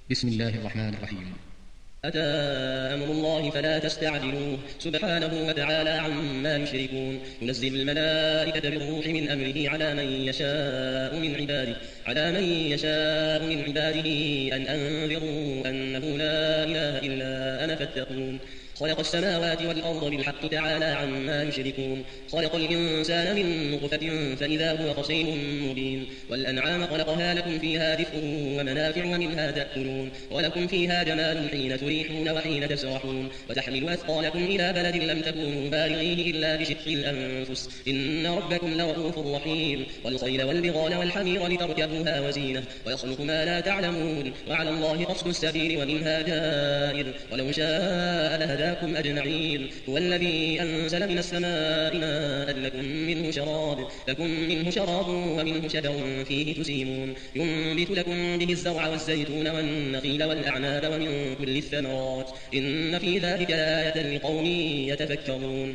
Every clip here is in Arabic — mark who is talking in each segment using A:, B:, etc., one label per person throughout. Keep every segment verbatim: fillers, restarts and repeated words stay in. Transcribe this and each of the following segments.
A: بسم الله الرحمن الرحيم.
B: أتى أمر الله فلا تستعجلوه سبحانه وتعالى عما يشركون ينزل الملائكة بالروح من أمره على من يشاء من عباده على من يشاء من عباده أن أنذروا أنه لا إله إلا أنا فاتقون خلق السماوات والأرض بالحق تعالى عما يشركون خلق الإنسان من نطفة فإذا هو خصيم مبين والأنعام خلقها لكم فيها دفء ومنافع ومنها تأكلون ولكم فيها جمال حين تريحون وحين تسرحون وتحمل أثقالكم إلى بلد لم تكونوا بالغيه إلا بشق الأنفس إن ربكم لرؤوف رحيم والخيل والبغال والحمير لتركبوها وزينة ويخلق ما لا تعلمون وعلى الله قصد السبيل ومنها جائر ولو شاء لهداكم أجمعين هو الذي أنزل من السماء ماء لكم منه شراب لكم منه شراب ومنه شجر فيه تسيمون ينبت لكم به الزرع والزيتون والنخيل والأعناب ومن كل الثمرات إن في ذلك لآية لقوم يتفكرون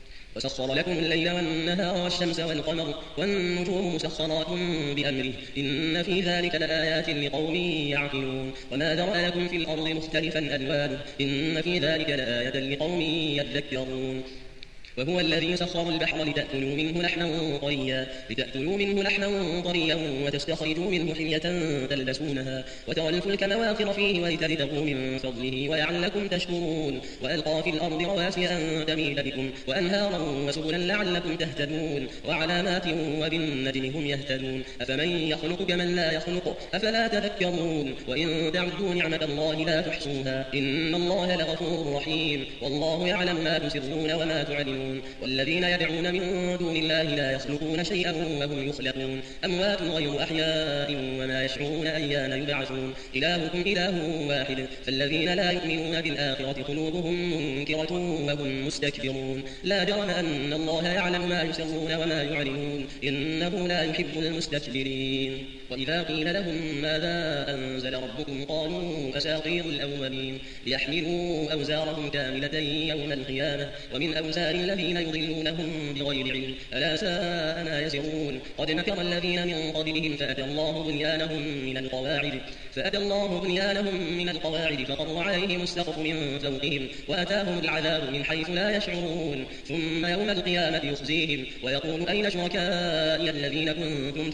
B: وسخر لكم الليل والنهار والشمس والقمر والنجوم مسخرات بأمره إن في ذلك لآيات لقوم يعقلون وما ذرأ لكم في الأرض مختلفا ألوانه إن في ذلك لآية لقوم يذكرون وهو الذي سخر البحر لتأكلوا منه لحما طريا لتأكلوا منه لحما طريا وتستخرجوا منه حلية تلبسونها وترى الفلك مواخر فيه ولتبتغوا من فضله ولعلكم تشكرون وألقى في الأرض رواسي أن تميد بكم وأنهارا وسبلا لعلكم تهتدون وعلامات وبالنجم هم يهتدون أفمن يخلق كمن لا يخلق أفلا تذكرون وإن تعدوا نعمة الله لا تحصوها إن الله لغفور رحيم والله يعلم ما تسرون وما تعلنون والذين يدعون من دون الله لا يخلقون شيئا وهم يخلقون أموات غير أحياء وما يشعرون أيان يبعثون إلهكم إله واحد فالذين لا يؤمنون بالآخرة قلوبهم منكرة وهم مستكبرون لا جرم أن الله يعلم ما يسرون وما يعلنون إنه لا يحب المستكبرين وإذا قيل لهم ماذا أنزل ربكم قالوا أساطير الأولين ليحملوا أوزارهم كاملة يوم القيامة ومن أوزار الذين يضلونهم بغير علم ألا ساء ما يزرون قد مكر الذين من قبلهم فأتى الله بنيانهم من القواعد فأتى الله بنيانهم من القواعد فقر عليهم السقف من فوقهم وأتاهم العذاب من حيث لا يشعرون ثم يوم القيامة يخزيهم ويقول أين شركائي الذين كنتم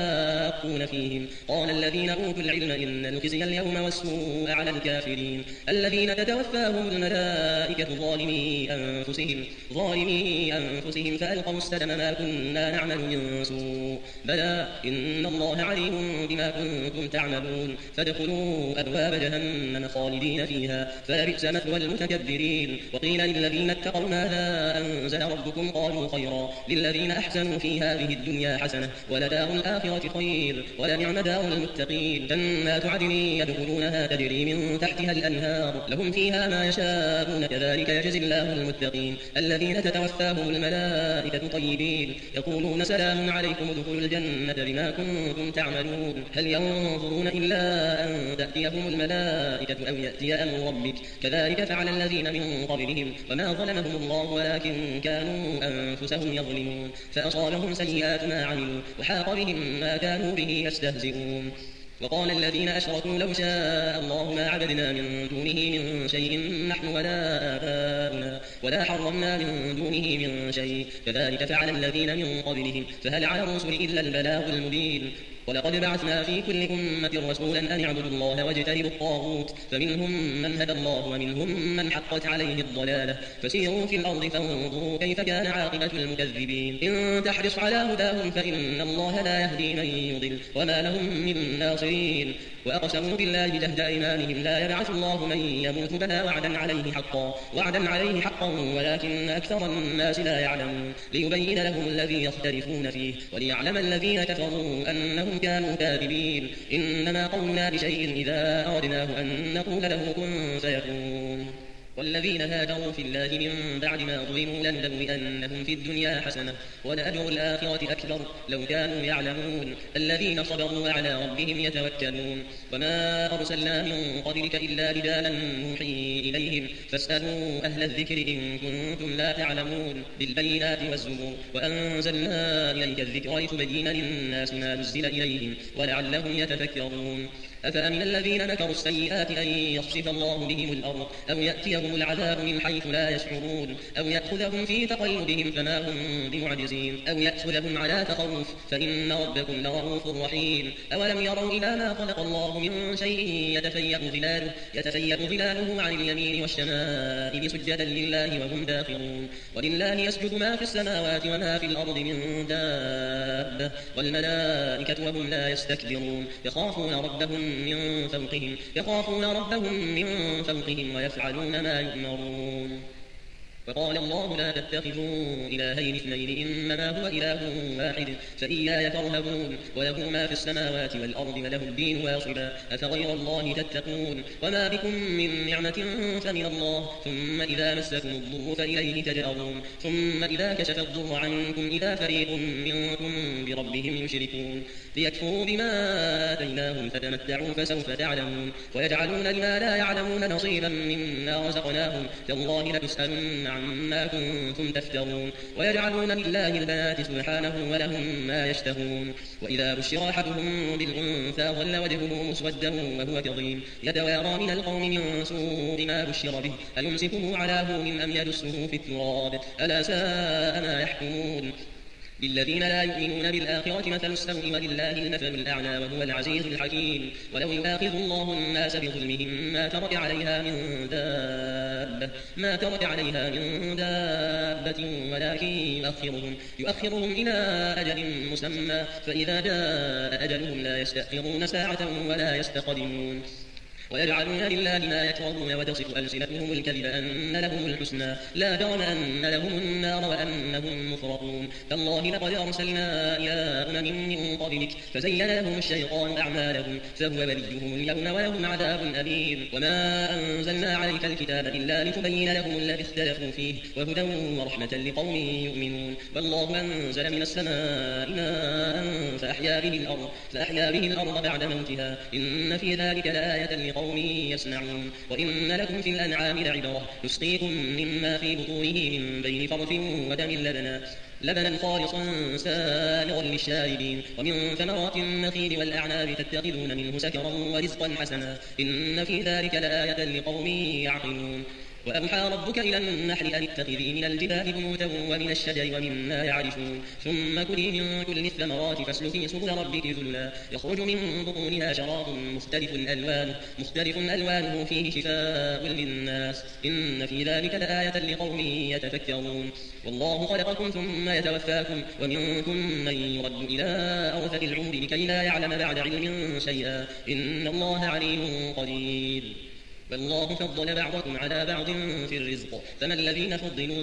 B: تشاقون فيهم قال الذين أوتوا العلم إن الخزي اليوم والسوء على الكافرين الذين تتوفاهم الملائكة ظالمي أنفسهم ظالمي أنفسهم فألقوا السلم ما كنا نعمل من سوء بلى إن الله عليم بما كنتم تعملون فادخلوا أبواب جهنم خالدين فيها فلبئس مثوى المتكبرين وقيل للذين اتقوا ماذا أنزل ربكم قالوا خيرا للذين أحسنوا في هذه الدنيا حسنة ولدار الآخرة خير ولنعم دار المتقين جنات عدن يدخلونها تجري من تحتها الأنهار لهم فيها ما يشاءون كذلك يجزي الله المتقين الذين تتوفاهم الملائكة طيبين يقولون سلام عليكم ادخلوا الجنة بما كنتم تعملون هل ينظرون إلا أن تأتيهم الملائكة أو يأتي أمر ربك كذلك فعل الذين من قبلهم وما ظلمهم الله ولكن كانوا أنفسهم يظلمون فأصابهم سيئات ما عملوا وحاق بهم ما كانوا به يستهزئون وقال الذين أشركوا لو شاء الله ما عبدنا من دونه من شيء نحن ولا آباؤنا ولا حرمنا من دونه من شيء كذلك فعل الذين من قبلهم فهل على الرسل إلا البلاغ المبين ولقد بعثنا في كل أمة رسولا أن اعبدوا الله واجتنبوا الطاغوت فمنهم من هدى الله ومنهم من حقت عليه الضلالة فسيروا في الأرض فانظروا كيف كان عاقبة المكذبين إن تحرص على هداهم فإن الله لا يهدي من يضل وما لهم من ناصرين وأقسموا بالله جهد أيمانهم لا يبعث الله من يموت بلى وعدا عليه حقا وعدا عليه حقا ولكن أكثر الناس لا يعلمون ليبين لهم الذي يختلفون فيه وليعلم الذين كفروا أنهم كانوا كاذبين إنما قولنا لشيء إذا أردناه أن نقول له كن فيكون والذين هاجروا في الله من بعد ما ظلموا لنبوئنهم في الدنيا حسنة ولأجر الآخرة أكبر لو كانوا يعلمون الذين صبروا على ربهم يتوكلون وما أرسلنا من قبلك إلا رجالا نوحي إليهم فاسألوا أهل الذكر إن كنتم لا تعلمون بالبينات والزبور وأنزلنا إليك الذكر لتبين للناس ما نزل إليهم ولعلهم يتفكرون أفأمن الذين مكروا السيئات أن يخسف الله بهم الأرض أو يأتيهم العذاب من حيث لا يشعرون أو يأخذهم في تقلبهم فما هم بمعجزين أو يأخذهم على تخوف فإن ربكم لرؤوف رحيم أولم يروا إلى ما خلق الله من شيء يتفيأ ظلاله يتفيأ ظلاله عن اليمين والشمائل سجدا لله وهم داخرون ولله يسجد ما في السماوات وما في الأرض من دابة والملائكة وهم لا يستكبرون يخافون ربهم من فوقهم يخافون ربهم من فوقهم ويفعلون ما يؤمرون وقال الله لا تتخذوا إلهين اثنين إنما هو إله واحد فإياي فارهبون وله ما في السماوات والأرض وله الدين واصبا أفغير الله تتقون وما بكم من نعمة فمن الله ثم إذا مسكم الضر فإليه تجأرون ثم إذا كشف الضر عنكم إذا فريق منكم بربهم يشركون ليكفروا بما آتيناهم فتمتعوا فسوف تعلمون ويجعلون لما لا يعلمون نصيبا مما رزقناهم تالله لتسألن عما كنتم تفترون ويجعلون لله البنات سبحانه ولهم ما يشتهون وإذا بشر أحدهم بالأنثى ظل وجهه مسودا وهو كظيم يتوارى من القوم من سوء ما بشر به أيمسكه على هون أم يدسه في التراب ألا ساء ما يحكمون للذين لا يؤمنون بالآخرة مثل السوء ولله المثل الأعلى وهو العزيز الحكيم ولو يؤاخذ الله الناس بظلمهم ما ترك عليها من دابة ما ترك عليها من دابة ولكن يؤخرهم يؤخرهم إلى أجل مسمى فإذا جاء أجلهم لا يستأخرون ساعة ولا يستقدمون ويجعلون لله ما يكرهون وتصف ألسنتهم الكذب أن لهم الحسنى لا جرم أن لهم النار وأنهم مفرطون تالله لقد أرسلنا إلى أمم من قبلك فزين لهم الشيطان أعمالهم فهو وليهم اليوم ولهم عذاب أليم وما أنزلنا عليك الكتاب إلا لتبين لهم الذي اختلفوا فيه وهدى ورحمة لقوم يؤمنون والله أنزل من السماء ماء فأحيا به الأرض فأحيا به الأرض بعد موتها إن في ذلك لآية لقوم يسمعون وإن لكم في الأنعام لعبرة نسقيكم مما في بطونه من بين فرث ودم لبنا لبنا خالصا سائغا للشاربين ومن ثمرات النخيل والأعناب تتخذون منه سكرا ورزقا حسنا إن في ذلك لآية لقوم يعقلون وأوحى ربك إلى النحل أن اتخذي من الجبال بيوتا ومن الشجر ومما يعرشون ثم كلي من كل الثمرات فاسلكي سبل ربك ذللا يخرج من بطونها شراب مختلف ألوانه مختلف ألوانه فيه شفاء للناس إن في ذلك لآية لقوم يتفكرون والله خلقكم ثم يتوفاكم ومنكم من يرد إلى أرذل العمر لكي لا يعلم بعد علم شيئا إن الله عليم قدير والله فضل بعضكم على بعض في الرزق فما الذين فضلوا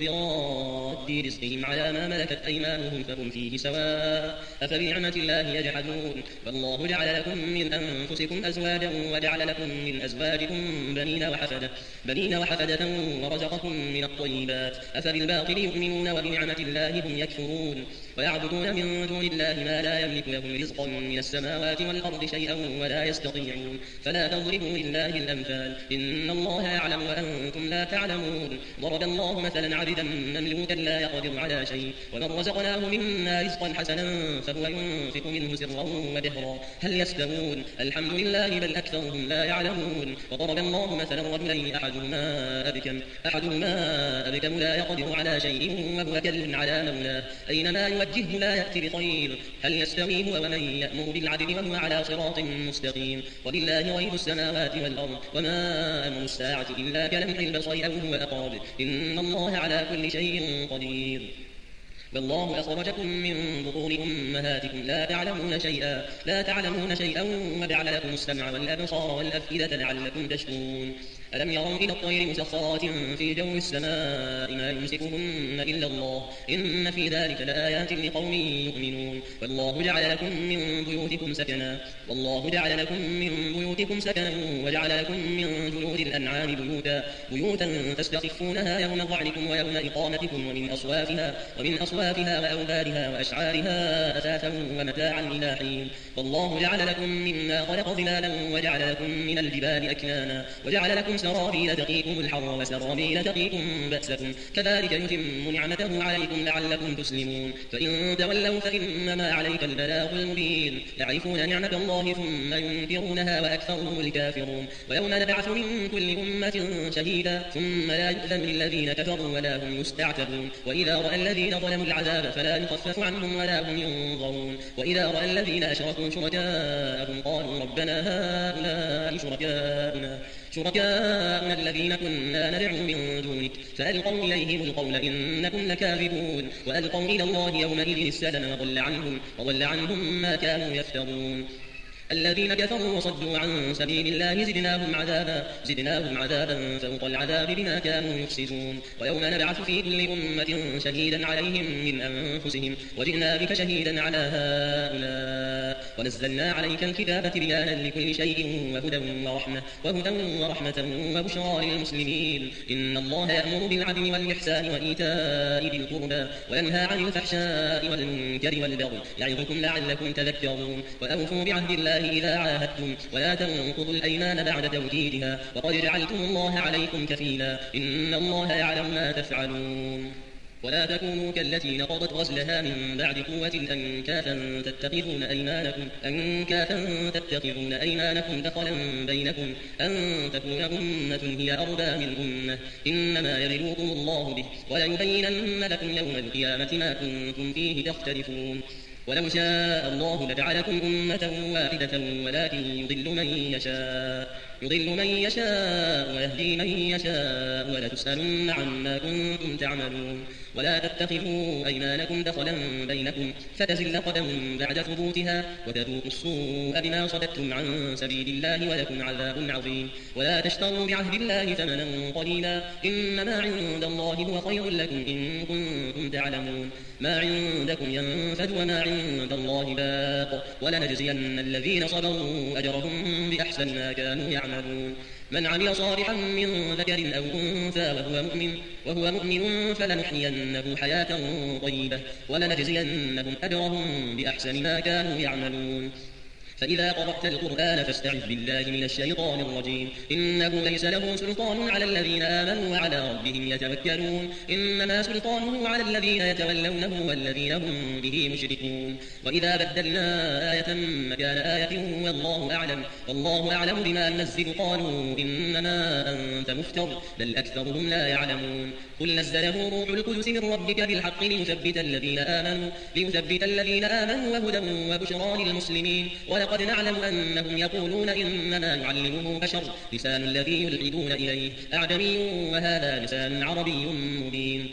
B: براد رزقهم على ما ملكت أيمانهم فهم فيه سواء أفبنعمة الله يجحدون والله جعل لكم من أنفسكم أزواجا وجعل لكم من أزواجكم بنين وحفدة بنين وحفدة ورزقكم من الطيبات أفبالباطل يؤمنون وبنعمة الله هم يكفرون ويعبدون من دون الله ما لا يملك لهم رزقا من السماوات والأرض شيئا ولا يستطيعون فلا تضربوا لله الأمثال إن الله يعلم وأنتم لا تعلمون ضرب الله مثلا عبدا مملوكا لا يقدر على شيء ومن رزقناه منا رزقا حسنا فهو ينفق منه سرا وجهرا هل يستوون الحمد لله بل أكثرهم لا يعلمون وضرب الله مثلا رجلين أحدهما أبكم أحدهما أبكم لا يقدر على شيء وهو كل على مولاه أينما يوجهه لا يأتي بخير هل يستوي هو ومن يأمر بالعدل وهو على صراط مستقيم ولله غيب السماوات والأرض وما أمر الساعة إلا كلمح البصر أو هو أقرب إن الله على كل شيء قدير والله أخرجكم من بطون أمهاتكم لا تعلمون شيئا لا تعلمون شيئا وجعل لكم السمع والأبصار والأفئدة لعلكم تشكرون ألم يروا إلى الطير مسخرات في جو السماء ما يمسكهن إلا الله إن في ذلك لآيات لقوم يؤمنون والله جعل لكم من بيوتكم سكنا والله جعل لكم من بيوتكم سكنا وجعل لكم من جلود الأنعام بيوتا بيوتا تستخفونها يوم ظعنكم ويوم إقامتكم ومن أصوافها ومن أصوافها أصوافها وأوبارها وأشعارها أثاثا ومتاعا إلى حين. والله جعل لكم مما خلق ظلالا وجعل لكم من الجبال أكنانا وجعل لكم سرابيل تقيكم الحر وسرابيل تقيكم بأسكم كذلك يتم نعمته عليكم لعلكم تسلمون. فإن تولوا فإنما عليك البلاغ المبين. يعرفون نعمة الله ثم ينكرونها وأكثرهم الكافرون. ويوم نبعث من كل أمة شهيدا ثم لا يؤذن للذين كفروا ولا هم يستعتبون. وإذا رأى الذين ظلموا العذاب فلا يخفف عنهم ولا هم ينظرون. وإذا رأى الذين أشركوا شركاءهم قالوا ربنا هؤلاء شركاؤنا شركاؤنا الذين كنا ندعو من دونك فألقوا إليهم القول إنكم لكاذبون. وألقوا إلى الله يومئذ السلم وضل عنهم, وضل عنهم ما كانوا يفترون. الذين كفروا وصدوا عن سبيل الله زدناهم عذابا زدناهم عذابا فوق العذاب بما كانوا يفسدون. ويوم نبعث في كل أمة شهيدا عليهم من أنفسهم وجئنا بك شهيدا على هؤلاء ونزلنا عليك الكتاب بيانا لكل شيء وهدى ورحمة وهدى ورحمة وبشرى للمسلمين. إن الله يأمر بالعدل والإحسان وإيتاء ذي القربى وينهى عن الفحشاء والمنكر والبغي يعظكم لعلكم تذكرون. وأوفوا بعهد الله إذا عاهدتم ولا تنقضوا الأيمان بعد توكيدها وقد جعلتم الله عليكم كفيلا إن الله يعلم ما تفعلون. ولا تكونوا كالتي نقضت غزلها من بعد قوة أنكاثا تتخذون أيمانكم أنكاثا تتخذون أيمانكم دخلا بينكم أن تكون أمة هي أربى من أمة إنما يبلوكم الله به وليبينن لكم يوم القيامة ما كنتم فيه تختلفون. ولو شاء الله لجعلكم أمة واحدة ولكن يضل من يشاء يضل من يشاء ويهدي من يشاء ولتسألن عما كنتم تعملون. ولا تتخذوا أيمانكم دخلا بينكم فتزل قدم بعد ثبوتها وتذوقوا السوء بما صددتم عن سبيل الله ولكم عذاب عظيم. ولا تشتروا بعهد الله ثمنا قليلا إنما عند الله هو خير لكم إن كنتم تعلمون. ما عندكم ينفد وما عند الله باق ولنجزين الذين صبروا أجرهم بأحسن ما كانوا يعملون. من عمل صالحا من ذكر أو أنثى وهو مؤمن, وهو مؤمن فلنحيينه حياة طيبة ولنجزينهم أجرهم بأحسن ما كانوا يعملون. فإذا قرأت القرآن فاستعذ بالله من الشيطان الرجيم إنه ليس له سلطان على الذين آمنوا وعلى ربهم يتوكلون إنما سلطانه على الذين يتولونه والذين هم به مشركون. وإذا بدلنا آية مكان آية والله أعلم والله أعلم بما ننزل قالوا إنما أنت مفتر بل أكثرهم لا يعلمون. قل نزله روح القدس من ربك بالحق ليثبت الذين آمنوا ليثبت الذين آمنوا وهدى وبشرى للمسلمين. ولقد نعلم أنهم يقولون إنما يعلمه بشر لسان الذي يلحدون إليه أعجمي وهذا لسان عربي مبين.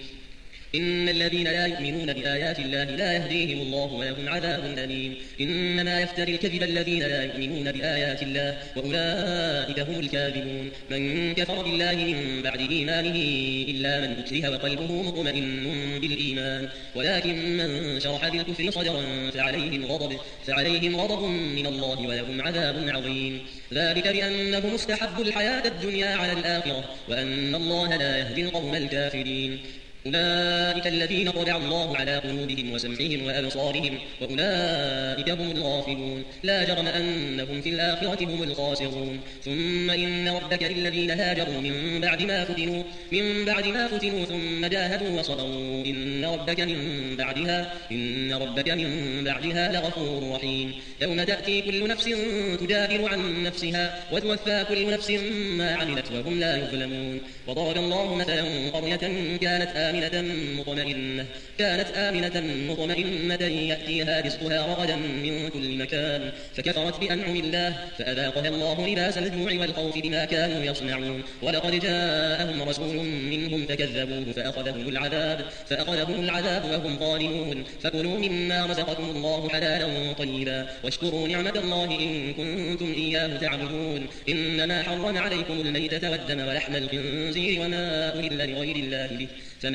B: إن الذين لا يؤمنون بآيات الله لا يهديهم الله ولهم عذاب أليم. إنما يفتري الكذب الذين لا يؤمنون بآيات الله وأولئك هم الكاذبون. من كفر بالله من بعد إيمانه إلا من أكره وقلبه مطمئن بالإيمان ولكن من شرح بالكفر صدرا فعليهم غضب فعليهم غضب من الله ولهم عذاب عظيم. ذلك بأنهم استحبوا الحياة الدنيا على الآخرة وأن الله لا يهدي القوم الكافرين. أولئك الذين طبع الله على قلوبهم وسمعهم وأبصارهم وأولئك هم الغافلون. لا جرم أنهم في الآخرة هم الخاسرون. ثم إن ربك للذين هاجروا من بعد ما فتنوا من بعد ما فتنوا ثم جاهدوا وصبروا إن ربك من بعدها إن ربك من بعدها لغفور رحيم. يوم تأتي كل نفس تجادل عن نفسها وتوفى كل نفس ما عملت وهم لا يظلمون. وضرب الله مثلا قرية كانت آمنة مطمئنة كانت آمنة مطمئنة يأتيها رزقها رغدا من كل مكان فكفرت بأنعم الله فأذاقها الله لباس الجوع والخوف بما كانوا يصنعون. ولقد جاءهم رسول منهم فكذبوه فأخذهم العذاب فأخذهم العذاب وهم ظالمون. فكلوا مما رزقكم الله حلالا طيبا واشكروا نعمة الله إن كنتم إياه تعبدون. إنما حرم عليكم الميتة والدم ولحم الخنزير وما أهل لغير الله به فمن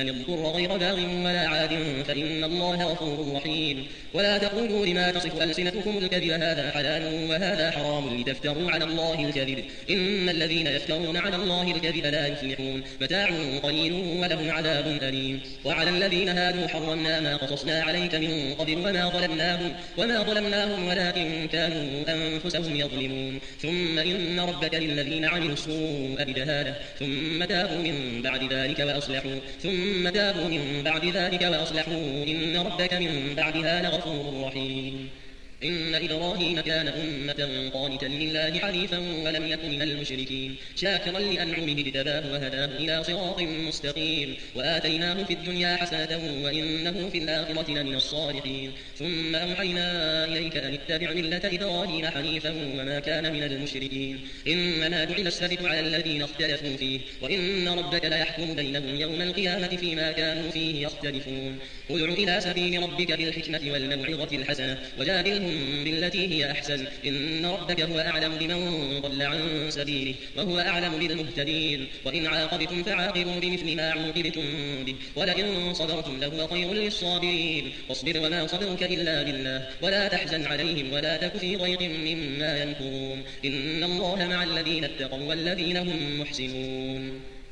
B: من اضطر غير باغ ولا عاد فإن الله غفور رحيم. ولا تقولوا لما تصف ألسنتكم الكذب هذا حلال وهذا حرام لتفتروا على الله الكذب إن الذين يفترون على الله الكذب لا يفلحون متاع قليل ولهم عذاب أليم. وعلى الذين هادوا حرمنا ما قصصنا عليك من قبل وما ظلمناهم وما ظلمناهم ولكن كانوا أنفسهم يظلمون. ثم إن ربك للذين عملوا السوء بجهالة ثم تابوا من بعد ذلك وأصلحوا ثم تابوا من بعد ذلك وأصلحوا إن ربك من بعدها لغفور رحيم. إن إبراهيم كان أمة قانتا لله حنيفا ولم يكن من المشركين شاكرا لأنعمه اجتباه وهداه إلى صراط مستقيم وآتيناه في الدنيا حسنة وإنه في الآخرة لمن الصالحين. ثم أوحينا إليك أن اتبع ملة إبراهيم حنيفا وما كان من المشركين. إنما جعل السبت على الذين اختلفوا فيه وإن ربك ليحكم بينهم يوم القيامة فيما كانوا فيه يختلفون. ادع إلى سبيل ربك بالحكمة والموعظة الحسنة وجادلهم بالتي هي أحسن إن ربك هو أعلم بمن ضل عن سبيله وهو أعلم بالمهتدين. وإن عاقبتم فعاقبوا بمثل ما عوقبتم به ولئن صبرتم لهو خير للصابرين. واصبر وما صبرك إلا بالله ولا تحزن عليهم ولا تك في ضيق مما يمكرون إن الله مع الذين اتقوا والذين هم محسنون.